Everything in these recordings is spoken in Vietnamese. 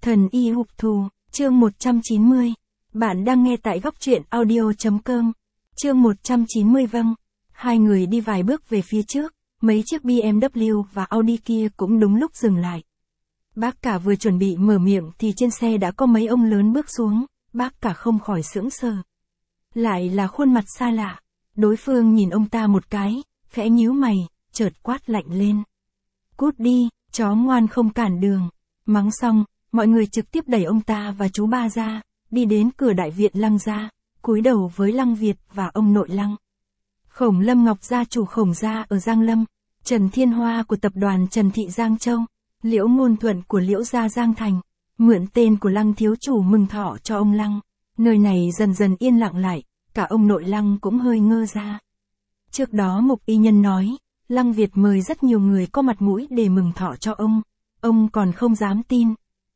Thần y hục thù, chương 190. Bạn đang nghe tại góc truyện audio.com. Chương 190 vâng. Hai người đi vài bước về phía trước, mấy chiếc BMW và Audi kia cũng đúng lúc dừng lại. Bác cả vừa chuẩn bị mở miệng thì trên xe đã có mấy ông lớn bước xuống, bác cả không khỏi sững sờ. Lại là khuôn mặt xa lạ. Đối phương nhìn ông ta một cái, khẽ nhíu mày, chợt quát lạnh lên. Cút đi, chó ngoan không cản đường. Mắng xong, mọi người trực tiếp đẩy ông ta và chú ba ra, đi đến cửa đại viện Lăng gia, cúi đầu với Lăng Việt và ông nội Lăng. Khổng Lâm Ngọc gia chủ Khổng gia ở Giang Lâm, Trần Thiên Hoa của tập đoàn Trần Thị Giang Châu, Liễu Ngôn Thuận của Liễu gia Giang Thành, mượn tên của Lăng thiếu chủ mừng thọ cho ông Lăng. Nơi này dần dần yên lặng lại, cả ông nội Lăng cũng hơi ngơ ra. Trước đó Mục Y Nhân nói, Lăng Việt mời rất nhiều người có mặt mũi để mừng thọ cho ông còn không dám tin.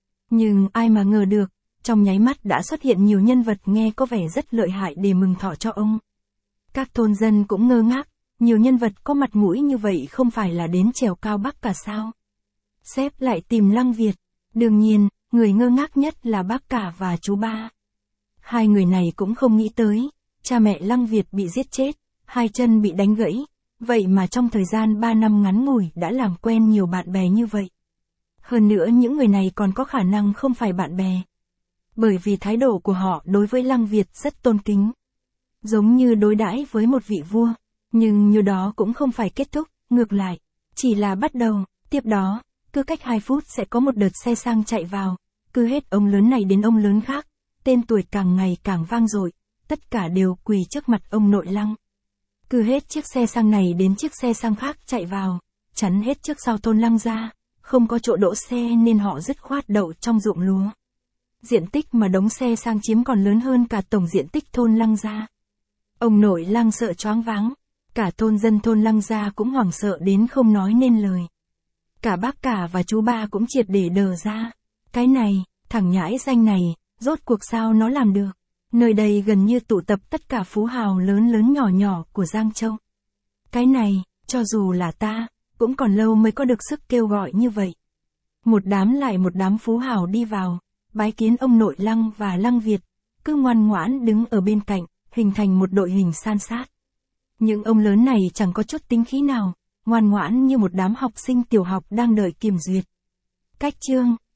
Nhưng ai mà ngờ được, trong nháy mắt đã xuất hiện nhiều nhân vật nghe có vẻ rất lợi hại để mừng thọ cho ông. Các thôn dân cũng ngơ ngác, nhiều nhân vật có mặt mũi như vậy không phải là đến trèo cao Bắc cả sao? Sếp lại tìm Lăng Việt, đương nhiên, người ngơ ngác nhất là bác cả và chú ba. Hai người này cũng không nghĩ tới, cha mẹ Lăng Việt bị giết chết, hai chân bị đánh gãy, vậy mà trong thời gian 3 năm ngắn ngủi đã làm quen nhiều bạn bè như vậy. Hơn nữa những người này còn có khả năng không phải bạn bè. Bởi vì thái độ của họ đối với Lăng Việt rất tôn kính. Giống như đối đãi với một vị vua, nhưng như đó cũng không phải kết thúc, ngược lại, chỉ là bắt đầu, tiếp đó, cứ cách 2 phút sẽ có một đợt xe sang chạy vào, cứ hết ông lớn này đến ông lớn khác, tên tuổi càng ngày càng vang dội, tất cả đều quỳ trước mặt ông nội Lăng. Cứ hết chiếc xe sang này đến chiếc xe sang khác chạy vào, chắn hết trước sau thôn Lăng ra, không có chỗ đỗ xe nên họ dứt khoát đậu trong ruộng lúa. Diện tích mà đống xe sang chiếm còn lớn hơn cả tổng diện tích thôn Lăng ra. Ông nội Lăng sợ choáng váng, cả thôn dân thôn Lăng ra cũng hoảng sợ đến không nói nên lời. Cả bác cả và chú ba cũng triệt để đờ ra. Cái này, thằng nhãi danh này, rốt cuộc sao nó làm được? Nơi đây gần như tụ tập tất cả phú hào lớn lớn nhỏ nhỏ của Giang Châu. Cái này, cho dù là ta, cũng còn lâu mới có được sức kêu gọi như vậy. Một đám lại một đám phú hào đi vào, bái kiến ông nội Lăng và Lăng Việt, cứ ngoan ngoãn đứng ở bên cạnh, hình thành một đội hình san sát. Những ông lớn này chẳng có chút tính khí nào, ngoan ngoãn như một đám học sinh tiểu học đang đợi kiểm duyệt. Cách chương